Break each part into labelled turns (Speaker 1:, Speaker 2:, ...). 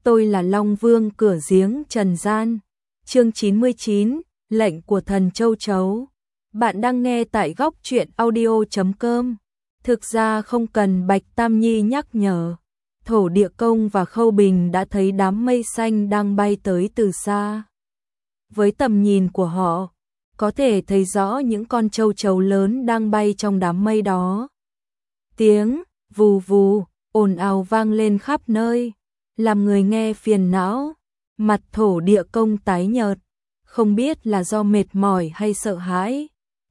Speaker 1: tôi là Long Vương cửa giếng trần gian. Chương 99, lệnh của thần châu chấu. Bạn đang nghe tại góc truyện audio.com. Thực ra không cần Bạch Tam Nhi nhắc nhở. Thổ Địa Công và Khâu Bình đã thấy đám mây xanh đang bay tới từ xa. Với tầm nhìn của họ, có thể thấy rõ những con châu chấu lớn đang bay trong đám mây đó. Tiếng vù vù ồn ào vang lên khắp nơi, làm người nghe phiền não. Mặt Thổ Địa Công tái nhợt, không biết là do mệt mỏi hay sợ hãi.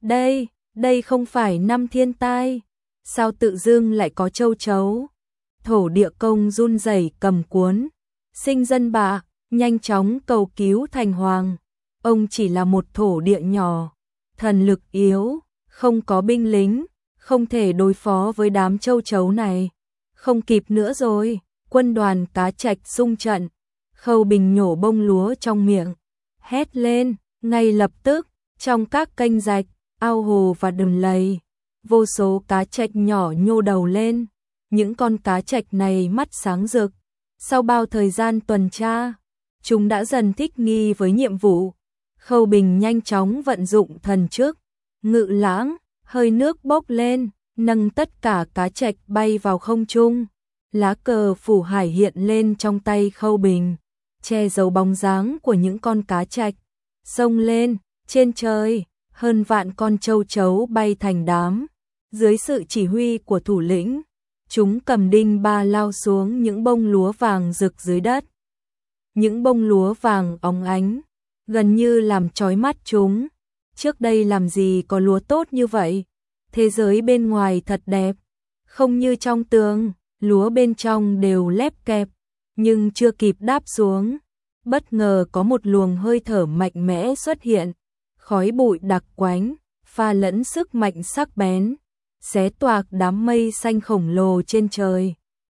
Speaker 1: Đây không phải năm thiên tai, sao tự dưng lại có châu chấu? Thổ Địa Công run rẩy cầm cuốn Sinh Dân Bạ, nhanh chóng cầu cứu thành hoàng. Ông chỉ là một thổ địa nhỏ, thần lực yếu, không có binh lính, không thể đối phó với đám châu chấu này. Không kịp nữa rồi, quân đoàn Cá Trạch xung trận. Khâu Bình nhổ bông lúa trong miệng, hét lên, ngay lập tức, trong các kênh rạch, ao hồ và đầm lầy, vô số cá trạch nhỏ nhô đầu lên. Những con cá trạch này mắt sáng rực, sau bao thời gian tuần tra, chúng đã dần thích nghi với nhiệm vụ. Khâu Bình nhanh chóng vận dụng thần chức, ngự lãng, hơi nước bốc lên, nâng tất cả cá trạch bay vào không trung. Lá cờ phủ hải hiện lên trong tay Khâu Bình, che giấu bóng dáng của những con cá trạch. Xông lên, trên trời, hơn vạn con châu chấu bay thành đám. Dưới sự chỉ huy của thủ lĩnh, chúng cầm đinh ba lao xuống những bông lúa vàng rực dưới đất. Những bông lúa vàng óng ánh, gần như làm chói mắt chúng. Trước đây làm gì có lúa tốt như vậy? Thế giới bên ngoài thật đẹp, không như trong tường, lúa bên trong đều lép kẹp. Nhưng chưa kịp đáp xuống, bất ngờ có một luồng hơi thở mạnh mẽ xuất hiện. Khói bụi đặc quánh, pha lẫn sức mạnh sắc bén, xé toạc đám mây xanh khổng lồ trên trời.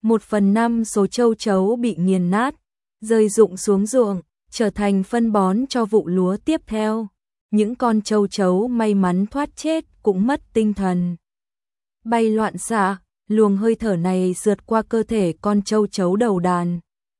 Speaker 1: 1/5 số châu chấu bị nghiền nát, rơi rụng xuống ruộng, trở thành phân bón cho vụ lúa tiếp theo. Những con châu chấu may mắn thoát chết cũng mất tinh thần, bay loạn xạ. Luồng hơi thở này sượt qua cơ thể con châu chấu đầu đàn.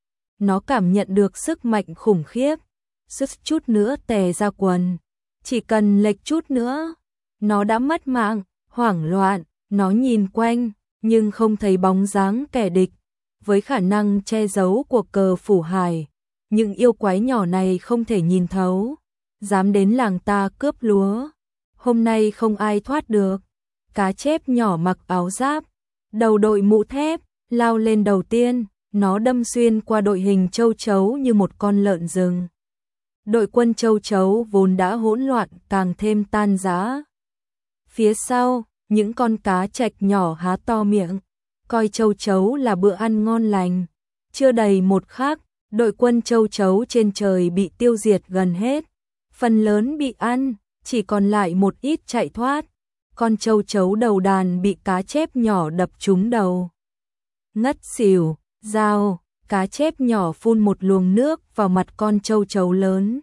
Speaker 1: Nó cảm nhận được sức mạnh khủng khiếp, sức chút nữa tè ra quần. Chỉ cần lệch chút nữa, nó đã mất mạng. Hoảng loạn, nó nhìn quanh, nhưng không thấy bóng dáng kẻ địch. Với khả năng che giấu của cờ phủ hải, những yêu quái nhỏ này không thể nhìn thấu, dám đến làng ta cướp lúa. Hôm nay không ai thoát được. Cá chép nhỏ mặc áo giáp, đầu đội mũ thép, lao lên đầu tiên. Nó đâm xuyên qua đội hình châu chấu như một con lợn rừng. Đội quân châu chấu vốn đã hỗn loạn càng thêm tan rã. Phía sau, những con cá trạch nhỏ há to miệng, coi châu chấu là bữa ăn ngon lành. Chưa đầy một khắc, đội quân châu chấu trên trời bị tiêu diệt gần hết. Phần lớn bị ăn, chỉ còn lại một ít chạy thoát. Con châu chấu đầu đàn bị cá chép nhỏ đập trúng đầu, ngất xỉu. Dao, cá chép nhỏ phun một luồng nước vào mặt con châu chấu lớn.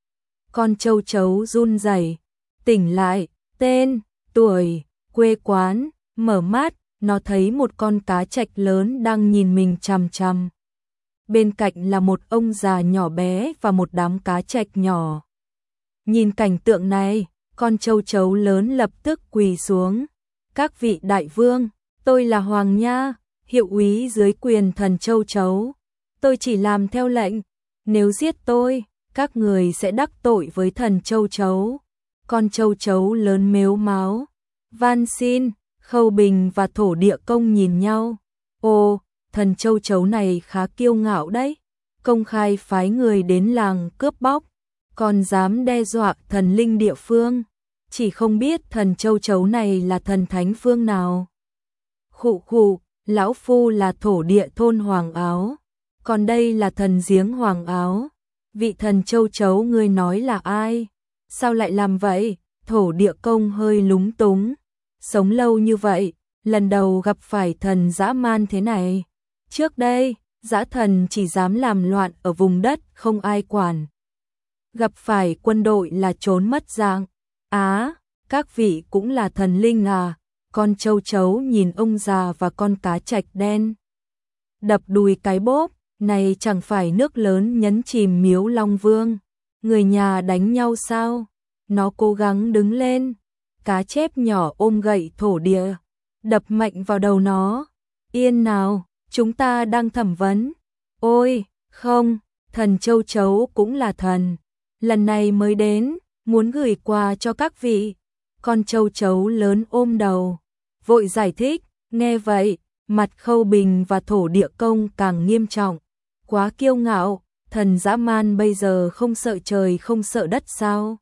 Speaker 1: Con châu chấu run rẩy, tỉnh lại, tên, tuổi, quê quán, mở mắt, nó thấy một con cá trạch lớn đang nhìn mình chằm chằm. Bên cạnh là một ông già nhỏ bé và một đám cá trạch nhỏ. Nhìn cảnh tượng này, con châu chấu lớn lập tức quỳ xuống. Các vị đại vương, tôi là Hoàng Nha, hiệu úy dưới quyền thần châu chấu. Tôi chỉ làm theo lệnh, nếu giết tôi, các người sẽ đắc tội với thần châu chấu. Con châu chấu lớn mếu máo, van xin. Khâu Bình và Thổ Địa Công nhìn nhau. Ồ, thần châu chấu này khá kiêu ngạo đấy, công khai phái người đến làng cướp bóc, còn dám đe dọa thần linh địa phương. Chỉ không biết thần châu chấu này là thần thánh phương nào. Khụ khụ, lão phu là thổ địa thôn Hoàng Áo, còn đây là thần giếng Hoàng Áo. Vị thần châu chấu ngươi nói là ai? Sao lại làm vậy? Thổ Địa Công hơi lúng túng. Sống lâu như vậy, lần đầu gặp phải thần dã man thế này. Trước đây, dã thần chỉ dám làm loạn ở vùng đất không ai quản. Gặp phải quân đội là trốn mất dạng. Á, các vị cũng là thần linh à? Con châu chấu nhìn ông già và con cá trạch đen. Đập đùi cái bốp, Này chẳng phải nước lớn nhấn chìm Miếu Long Vương, người nhà đánh nhau sao? Nó cố gắng đứng lên, cá chép nhỏ ôm gậy thổ địa, đập mạnh vào đầu nó. Yên nào, chúng ta đang thẩm vấn. Ôi, không, thần châu chấu cũng là thần. Lần này mới đến, muốn gửi quà cho các vị. Con châu chấu lớn ôm đầu, vội giải thích. Nghe vậy, mặt Khâu Bình và Thổ Địa Công càng nghiêm trọng. Quá kiêu ngạo, thần dã man bây giờ không sợ trời không sợ đất sao?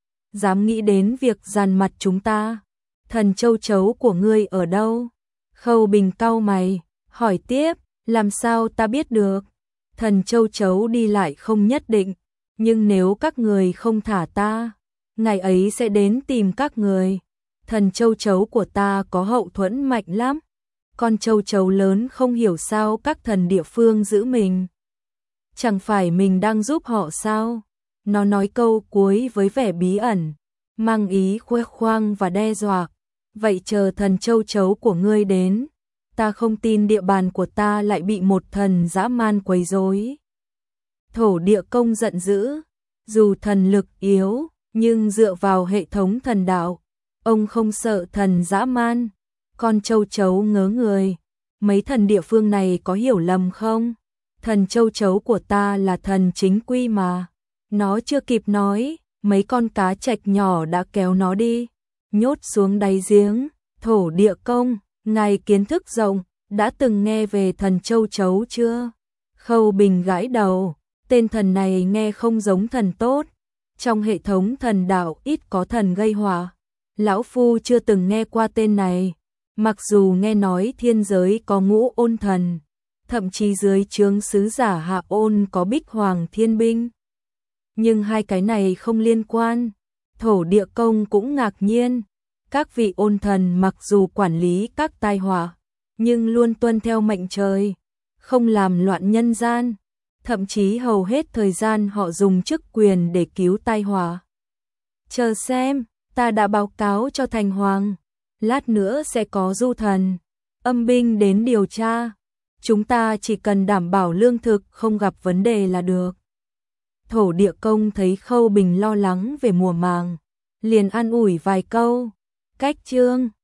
Speaker 1: Dám nghĩ đến việc dàn mặt chúng ta. Thần châu chấu của ngươi ở đâu? Khâu Bình cau mày, hỏi tiếp, làm sao ta biết được? Thần châu chấu đi lại không nhất định, nhưng nếu các người không thả ta, ngày ấy sẽ đến tìm các người. Thần châu chấu của ta có hậu thuẫn mạnh lắm. Con châu chấu lớn không hiểu sao các thần địa phương giữ mình. Chẳng phải mình đang giúp họ sao? Nó nói câu cuối với vẻ bí ẩn, mang ý khoe khoang và đe dọa. Vậy chờ thần châu chấu của ngươi đến, ta không tin địa bàn của ta lại bị một thần dã man quấy rối. Thổ Địa Công giận dữ, dù thần lực yếu, nhưng dựa vào hệ thống thần đạo, ông không sợ thần dã man. Con châu chấu ngớ người, mấy thần địa phương này có hiểu lầm không? Thần châu chấu của ta là thần chính quy mà. Nó chưa kịp nói, mấy con cá trạch nhỏ đã kéo nó đi, nhốt xuống đáy giếng. Thổ Địa Công, ngài kiến thức rộng, đã từng nghe về thần châu chấu chưa? Khâu Bình gãi đầu, tên thần này nghe không giống thần tốt. Trong hệ thống thần đạo ít có thần gây họa. Lão Phu chưa từng nghe qua tên này. Mặc dù nghe nói thiên giới có Ngũ Ôn thần, thậm chí dưới trướng sứ giả Hạ Ôn có Bích Hoàng Thiên Binh, nhưng hai cái này không liên quan. Thổ Địa Công cũng ngạc nhiên, các vị ôn thần mặc dù quản lý các tai họa, nhưng luôn tuân theo mệnh trời, không làm loạn nhân gian, thậm chí hầu hết thời gian họ dùng chức quyền để cứu tai họa. Chờ xem, ta đã báo cáo cho Thành Hoàng, lát nữa sẽ có du thần, âm binh đến điều tra. Chúng ta chỉ cần đảm bảo lương thực không gặp vấn đề là được. Thổ Địa Công thấy Khâu Bình lo lắng về mùa màng, liền an ủi vài câu. Cách chương